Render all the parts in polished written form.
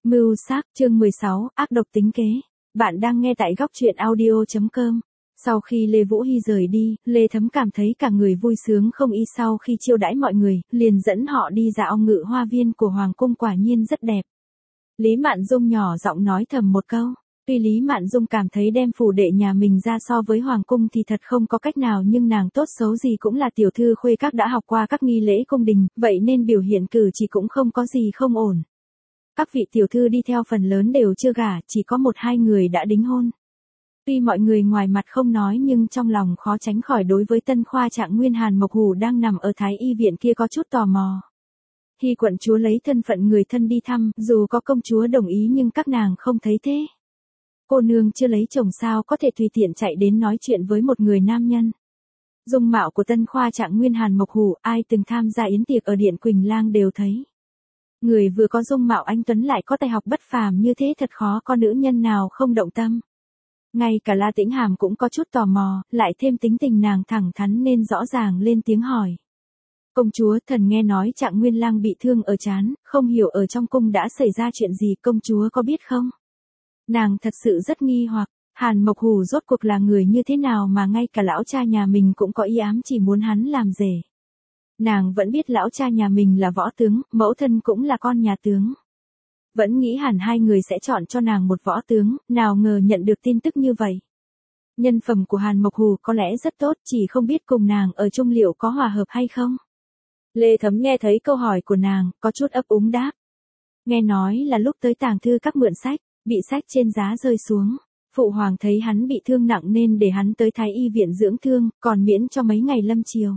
Mưu sát, chương 16, ác độc tính kế. Bạn đang nghe tại góc truyện audio.com. Sau khi Lê Vũ Hy rời đi, Lê Thấm cảm thấy cả người vui sướng không y sau khi chiêu đãi mọi người, liền dẫn họ đi ra ong ngự hoa viên của Hoàng cung quả nhiên rất đẹp. Lý Mạn Dung nhỏ giọng nói thầm một câu. Tuy Lý Mạn Dung cảm thấy đem phủ đệ nhà mình ra so với Hoàng cung thì thật không có cách nào, nhưng nàng tốt xấu gì cũng là tiểu thư khuê các đã học qua các nghi lễ cung đình, vậy nên biểu hiện cử chỉ cũng không có gì không ổn. Các vị tiểu thư đi theo phần lớn đều chưa gả, chỉ có một hai người đã đính hôn. Tuy mọi người ngoài mặt không nói nhưng trong lòng khó tránh khỏi đối với tân khoa trạng nguyên Hàn Mộc Hủ đang nằm ở Thái Y viện kia có chút tò mò. Hy quận chúa lấy thân phận người thân đi thăm, dù có công chúa đồng ý nhưng các nàng không thấy thế. Cô nương chưa lấy chồng sao có thể tùy tiện chạy đến nói chuyện với một người nam nhân. Dung mạo của tân khoa trạng nguyên Hàn Mộc Hủ, ai từng tham gia yến tiệc ở Điện Quỳnh Lang đều thấy. Người vừa có dung mạo anh tuấn lại có tài học bất phàm như thế, thật khó có nữ nhân nào không động tâm. Ngay cả La Tĩnh Hàm cũng có chút tò mò, lại thêm tính tình nàng thẳng thắn nên rõ ràng lên tiếng hỏi. Công chúa, thần nghe nói Trạng Nguyên Lang bị thương ở trán, không hiểu ở trong cung đã xảy ra chuyện gì, công chúa có biết không? Nàng thật sự rất nghi hoặc, Hàn Mộc Hủ rốt cuộc là người như thế nào mà ngay cả lão cha nhà mình cũng có ý ám chỉ muốn hắn làm rể. Nàng vẫn biết lão cha nhà mình là võ tướng, mẫu thân cũng là con nhà tướng. Vẫn nghĩ hẳn hai người sẽ chọn cho nàng một võ tướng, nào ngờ nhận được tin tức như vậy. Nhân phẩm của Hàn Mộc Hủ có lẽ rất tốt, chỉ không biết cùng nàng ở chung liệu có hòa hợp hay không. Lê Thấm nghe thấy câu hỏi của nàng, có chút ấp úng đáp. Nghe nói là lúc tới tàng thư các mượn sách, bị sách trên giá rơi xuống. Phụ hoàng thấy hắn bị thương nặng nên để hắn tới Thái Y viện dưỡng thương, còn miễn cho mấy ngày lâm triều.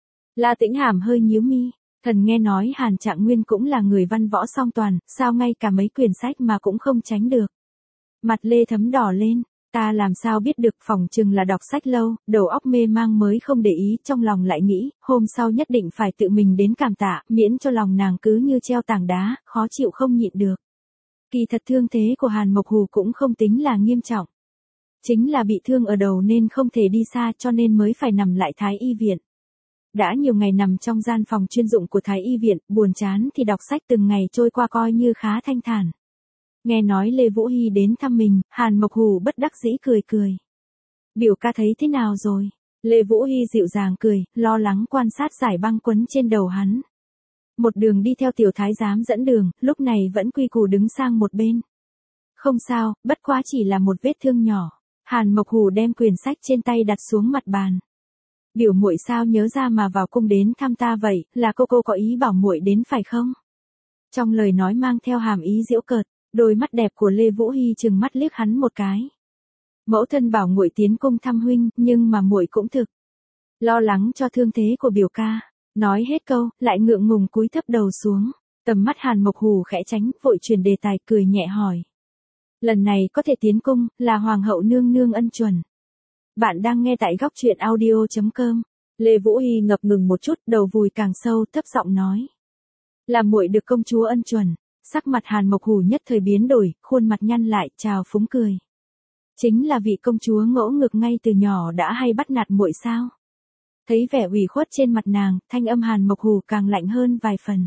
La Tĩnh Hàm hơi nhíu mi, thần nghe nói Hàn Trạng Nguyên cũng là người văn võ song toàn, sao ngay cả mấy quyển sách mà cũng không tránh được. Mặt Lê Thấm đỏ lên, ta làm sao biết được, phỏng chừng là đọc sách lâu, đầu óc mê mang mới không để ý, trong lòng lại nghĩ, hôm sau nhất định phải tự mình đến cảm tạ, miễn cho lòng nàng cứ như treo tảng đá, khó chịu không nhịn được. Kỳ thật thương thế của Hàn Mộc Hủ cũng không tính là nghiêm trọng. Chính là bị thương ở đầu nên không thể đi xa cho nên mới phải nằm lại Thái Y viện. Đã nhiều ngày nằm trong gian phòng chuyên dụng của Thái Y viện, buồn chán thì đọc sách, từng ngày trôi qua coi như khá thanh thản. Nghe nói Lê Vũ Hy đến thăm mình, Hàn Mộc Hủ bất đắc dĩ cười cười. Biểu ca thấy thế nào rồi? Lê Vũ Hy dịu dàng cười, lo lắng quan sát giải băng quấn trên đầu hắn. Một đường đi theo tiểu thái giám dẫn đường, lúc này vẫn quy củ đứng sang một bên. Không sao, bất quá chỉ là một vết thương nhỏ. Hàn Mộc Hủ đem quyển sách trên tay đặt xuống mặt bàn. Biểu muội sao nhớ ra mà vào cung đến thăm ta vậy, là cô có ý bảo muội đến phải không? Trong lời nói mang theo hàm ý giễu cợt, đôi mắt đẹp của Lê Vũ Hy trừng mắt liếc hắn một cái. Mẫu thân bảo muội tiến cung thăm huynh, nhưng mà muội cũng thực lo lắng cho thương thế của biểu ca. Nói hết câu, lại ngượng ngùng cúi thấp đầu xuống. Tầm mắt Hàn Mộc Hủ khẽ tránh, vội chuyển đề tài, cười nhẹ hỏi. Lần này có thể tiến cung, là hoàng hậu nương nương ân chuẩn. Bạn đang nghe tại góc truyện audio.com. Lê Vũ Hy ngập ngừng một chút, đầu vùi càng sâu, thấp giọng nói. Là muội được công chúa ân chuẩn. Sắc mặt Hàn Mộc Hủ nhất thời biến đổi, khuôn mặt nhăn lại, trào phúng cười. Chính là vị công chúa ngỗ ngược ngay từ nhỏ đã hay bắt nạt muội sao? Thấy vẻ ủy khuất trên mặt nàng, thanh âm Hàn Mộc Hủ càng lạnh hơn vài phần.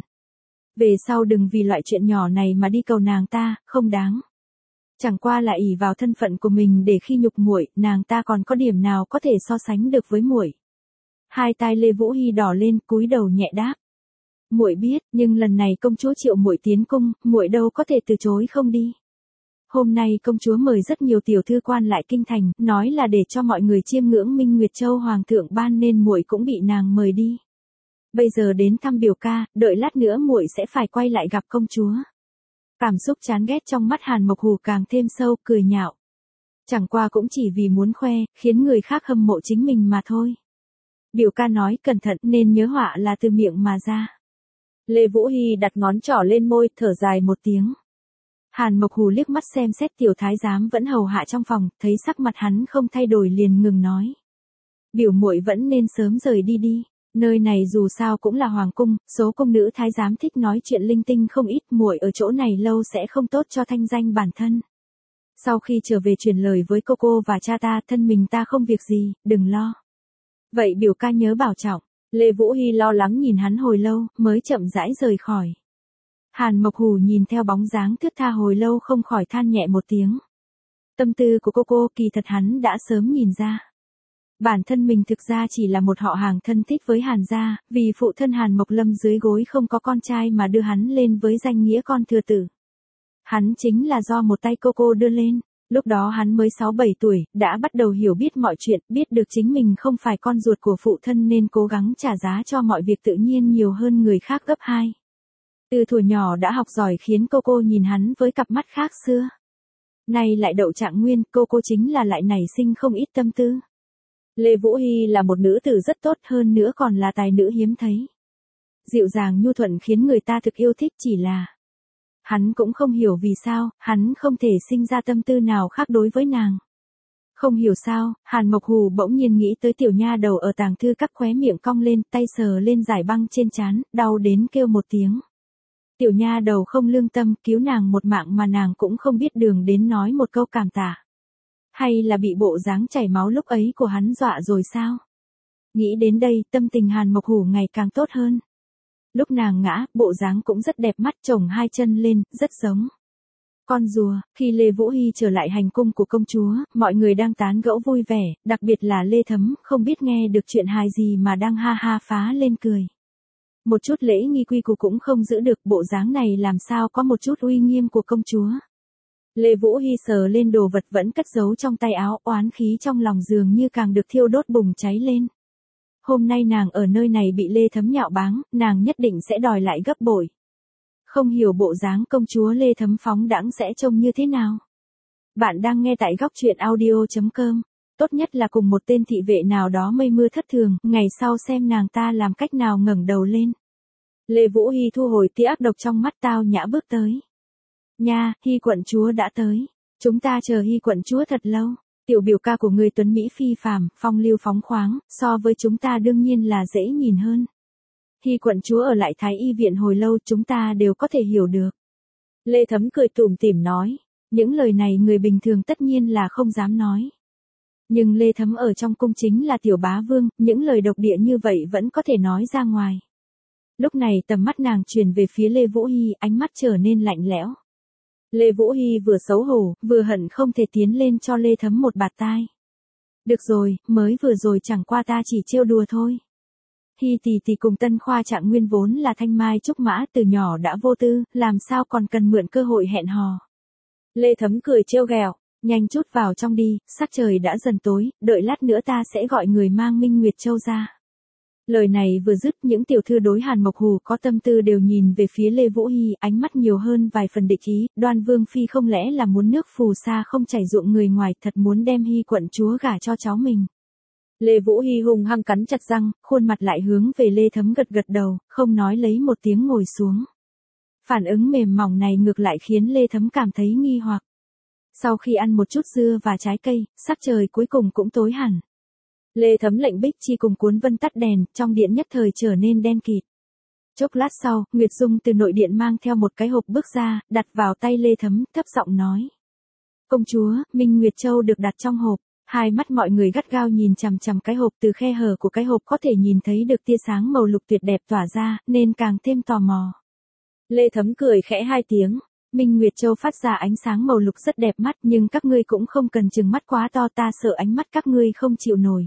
Về sau đừng vì loại chuyện nhỏ này mà đi cầu nàng ta, không đáng. Chẳng qua là ỷ vào thân phận của mình để khi nhục muội, nàng ta còn có điểm nào có thể so sánh được với muội. Hai tai Lê Vũ Hy đỏ lên, cúi đầu nhẹ đáp. Muội biết, nhưng lần này công chúa triệu muội tiến cung, muội đâu có thể từ chối không đi. Hôm nay công chúa mời rất nhiều tiểu thư quan lại kinh thành, nói là để cho mọi người chiêm ngưỡng Minh Nguyệt Châu hoàng thượng ban nên muội cũng bị nàng mời đi. Bây giờ đến thăm biểu ca, đợi lát nữa muội sẽ phải quay lại gặp công chúa. Cảm xúc chán ghét trong mắt Hàn Mộc Hủ càng thêm sâu, cười nhạo. Chẳng qua cũng chỉ vì muốn khoe, khiến người khác hâm mộ chính mình mà thôi. Biểu ca nói cẩn thận nên nhớ họa là từ miệng mà ra. Lê Vũ Hy đặt ngón trỏ lên môi, thở dài một tiếng. Hàn Mộc Hủ liếc mắt xem xét tiểu thái giám vẫn hầu hạ trong phòng, thấy sắc mặt hắn không thay đổi liền ngừng nói. Biểu muội vẫn nên sớm rời đi đi. Nơi này dù sao cũng là hoàng cung, số cung nữ thái giám thích nói chuyện linh tinh không ít, muội ở chỗ này lâu sẽ không tốt cho thanh danh bản thân. Sau khi trở về truyền lời với cô và cha ta, thân mình ta không việc gì, đừng lo. Vậy biểu ca nhớ bảo trọng. Lê Vũ Hy lo lắng nhìn hắn hồi lâu, mới chậm rãi rời khỏi. Hàn Mộc Hù nhìn theo bóng dáng thướt tha hồi lâu không khỏi than nhẹ một tiếng. Tâm tư của cô kỳ thật hắn đã sớm nhìn ra. Bản thân mình thực ra chỉ là một họ hàng thân thích với Hàn gia, vì phụ thân Hàn Mộc Lâm dưới gối không có con trai mà đưa hắn lên với danh nghĩa con thừa tử. Hắn chính là do một tay cô đưa lên. Lúc đó hắn mới 6-7 tuổi, đã bắt đầu hiểu biết mọi chuyện, biết được chính mình không phải con ruột của phụ thân nên cố gắng trả giá cho mọi việc tự nhiên nhiều hơn người khác gấp 2. Từ thuở nhỏ đã học giỏi khiến cô nhìn hắn với cặp mắt khác xưa. Nay lại đậu trạng nguyên, cô chính là lại nảy sinh không ít tâm tư. Lê Vũ Hy là một nữ tử rất tốt, hơn nữa còn là tài nữ hiếm thấy. Dịu dàng nhu thuận khiến người ta thực yêu thích, chỉ là hắn cũng không hiểu vì sao, hắn không thể sinh ra tâm tư nào khác đối với nàng. Không hiểu sao, Hàn Mộc Hù bỗng nhiên nghĩ tới tiểu nha đầu ở tàng thư các, khóe miệng cong lên, tay sờ lên dải băng trên trán, đau đến kêu một tiếng. Tiểu nha đầu không lương tâm, cứu nàng một mạng mà nàng cũng không biết đường đến nói một câu cảm tạ. Hay là bị bộ dáng chảy máu lúc ấy của hắn dọa rồi sao? Nghĩ đến đây, tâm tình Hàn Mộc Hù ngày càng tốt hơn. Lúc nàng ngã, bộ dáng cũng rất đẹp mắt, chồng hai chân lên, rất giống con rùa. Khi Lê Vũ Hy trở lại hành cung của công chúa, mọi người đang tán gẫu vui vẻ, đặc biệt là Lê Thấm, không biết nghe được chuyện hài gì mà đang ha ha phá lên cười. Một chút lễ nghi quy củ cũng không giữ được, bộ dáng này làm sao có một chút uy nghiêm của công chúa. Lê Vũ Hy sờ lên đồ vật vẫn cất giấu trong tay áo, oán khí trong lòng dường như càng được thiêu đốt bùng cháy lên. Hôm nay nàng ở nơi này bị Lê Thấm nhạo báng, nàng nhất định sẽ đòi lại gấp bội. Không hiểu bộ dáng công chúa Lê Thấm phóng đãng sẽ trông như thế nào. Bạn đang nghe tại góc truyện audio.com. Tốt nhất là cùng một tên thị vệ nào đó mây mưa thất thường, ngày sau xem nàng ta làm cách nào ngẩng đầu lên. Lê Vũ Hy thu hồi tia ác độc trong mắt, tao nhã bước tới. Nha, Hy quận chúa đã tới. Chúng ta chờ Hy quận chúa thật lâu. Tiểu biểu ca của người tuấn Mỹ phi phàm, phong lưu phóng khoáng, so với chúng ta đương nhiên là dễ nhìn hơn. Hy quận chúa ở lại Thái Y viện hồi lâu, chúng ta đều có thể hiểu được. Lê Thấm cười tủm tỉm nói. Những lời này người bình thường tất nhiên là không dám nói. Nhưng Lê Thấm ở trong cung chính là tiểu bá vương, những lời độc địa như vậy vẫn có thể nói ra ngoài. Lúc này tầm mắt nàng chuyển về phía Lê Vũ Hy, ánh mắt trở nên lạnh lẽo. Lê Vũ Hy vừa xấu hổ, vừa hận không thể tiến lên cho Lê Thấm một bạt tai. Được rồi, mới vừa rồi chẳng qua ta chỉ trêu đùa thôi. Hy tỷ cùng Tân Khoa Trạng Nguyên vốn là thanh mai trúc mã, từ nhỏ đã vô tư, làm sao còn cần mượn cơ hội hẹn hò. Lê Thấm cười trêu ghẹo, nhanh chút vào trong đi, sắc trời đã dần tối, đợi lát nữa ta sẽ gọi người mang Minh Nguyệt Châu ra. Lời này vừa dứt, những tiểu thư đối Hàn Mộc Hù có tâm tư đều nhìn về phía Lê Vũ Hy, ánh mắt nhiều hơn vài phần địch ý. Đoan Vương phi không lẽ là muốn nước phù sa không chảy ruộng người ngoài, thật muốn đem Hy quận chúa gả cho cháu mình. Lê Vũ Hy hung hăng cắn chặt răng, khuôn mặt lại hướng về Lê Thấm gật gật đầu, không nói lấy một tiếng ngồi xuống. Phản ứng mềm mỏng này ngược lại khiến Lê Thấm cảm thấy nghi hoặc. Sau khi ăn một chút dưa và trái cây, sắc trời cuối cùng cũng tối hẳn. Lê Thấm lệnh Bích Chi cùng Cuốn Vân tắt đèn, trong điện nhất thời trở nên đen kịt. Chốc lát sau, Nguyệt Dung từ nội điện mang theo một cái hộp bước ra, đặt vào tay Lê Thấm, thấp giọng nói. Công chúa, Minh Nguyệt Châu được đặt trong hộp. Hai mắt mọi người gắt gao nhìn chằm chằm cái hộp, từ khe hở của cái hộp có thể nhìn thấy được tia sáng màu lục tuyệt đẹp tỏa ra, nên càng thêm tò mò. Lê Thấm cười khẽ hai tiếng. Minh Nguyệt Châu phát ra ánh sáng màu lục rất đẹp mắt, nhưng các ngươi cũng không cần trừng mắt quá to, ta sợ ánh mắt các ngươi không chịu nổi.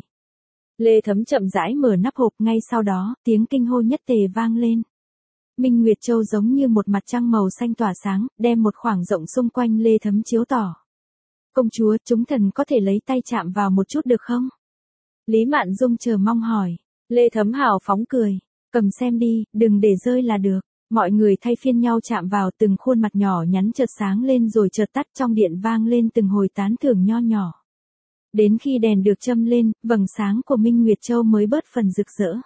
Lê Thấm chậm rãi mở nắp hộp, ngay sau đó, tiếng kinh hô nhất tề vang lên. Minh Nguyệt Châu giống như một mặt trăng màu xanh tỏa sáng, đem một khoảng rộng xung quanh Lê Thấm chiếu tỏ. Công chúa, chúng thần có thể lấy tay chạm vào một chút được không? Lý Mạn Dung chờ mong hỏi. Lê Thấm hào phóng cười. Cầm xem đi, đừng để rơi là được. Mọi người thay phiên nhau chạm vào, từng khuôn mặt nhỏ nhắn chợt sáng lên rồi chợt tắt, trong điện vang lên từng hồi tán thưởng nho nhỏ. Đến khi đèn được châm lên, vầng sáng của Minh Nguyệt Châu mới bớt phần rực rỡ.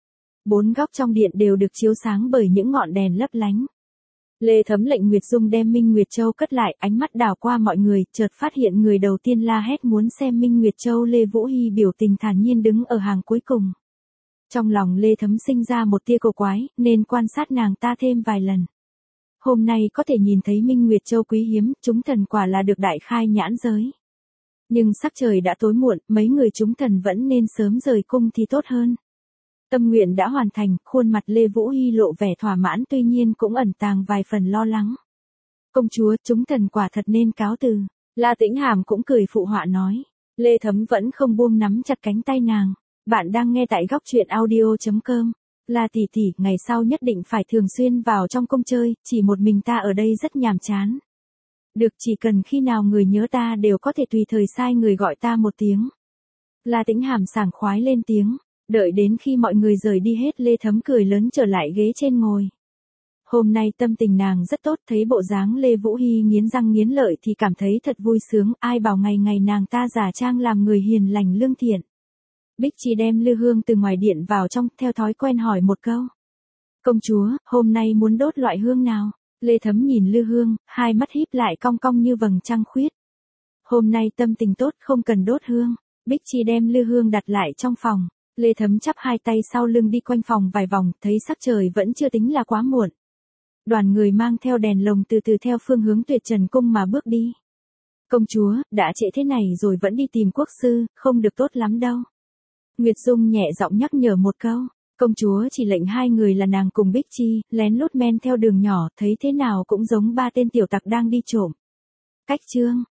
Bốn góc trong điện đều được chiếu sáng bởi những ngọn đèn lấp lánh. Lê Thấm lệnh Nguyệt Dung đem Minh Nguyệt Châu cất lại, ánh mắt đảo qua mọi người, chợt phát hiện người đầu tiên la hét muốn xem Minh Nguyệt Châu. Lê Vũ Hy biểu tình thản nhiên đứng ở hàng cuối cùng. Trong lòng Lê Thấm sinh ra một tia cổ quái, nên quan sát nàng ta thêm vài lần. Hôm nay có thể nhìn thấy Minh Nguyệt Châu quý hiếm, chúng thần quả là được đại khai nhãn giới. Nhưng sắc trời đã tối muộn, mấy người chúng thần vẫn nên sớm rời cung thì tốt hơn. Tâm nguyện đã hoàn thành, khuôn mặt Lê Vũ Hy lộ vẻ thỏa mãn tuy nhiên cũng ẩn tàng vài phần lo lắng. Công chúa, chúng thần quả thật nên cáo từ. La Tĩnh Hàm cũng cười phụ họa nói. Lê Thấm vẫn không buông nắm chặt cánh tay nàng. Bạn đang nghe tại góc truyện audio.com. La tỷ tỷ, ngày sau nhất định phải thường xuyên vào trong cung chơi, chỉ một mình ta ở đây rất nhàm chán. Được, chỉ cần khi nào người nhớ ta đều có thể tùy thời sai người gọi ta một tiếng. La Tĩnh Hàm sảng khoái lên tiếng. Đợi đến khi mọi người rời đi hết, Lê Thấm cười lớn trở lại ghế trên ngồi. Hôm nay tâm tình nàng rất tốt, thấy bộ dáng Lê Vũ Hy nghiến răng nghiến lợi thì cảm thấy thật vui sướng, ai bảo ngày ngày nàng ta giả trang làm người hiền lành lương thiện. Bích Chi đem lư hương từ ngoài điện vào trong, theo thói quen hỏi một câu. Công chúa, hôm nay muốn đốt loại hương nào? Lê Thấm nhìn lư hương, hai mắt híp lại cong cong như vầng trăng khuyết. Hôm nay tâm tình tốt, không cần đốt hương. Bích Chi đem lư hương đặt lại trong phòng. Lê Thấm chắp hai tay sau lưng đi quanh phòng vài vòng, thấy sắc trời vẫn chưa tính là quá muộn. Đoàn người mang theo đèn lồng từ từ theo phương hướng Tuyệt Trần cung mà bước đi. Công chúa, đã trễ thế này rồi vẫn đi tìm quốc sư, không được tốt lắm đâu. Nguyệt Dung nhẹ giọng nhắc nhở một câu. Công chúa chỉ lệnh hai người là nàng cùng Bích Chi, lén lút men theo đường nhỏ, thấy thế nào cũng giống ba tên tiểu tặc đang đi trộm. Cách chương.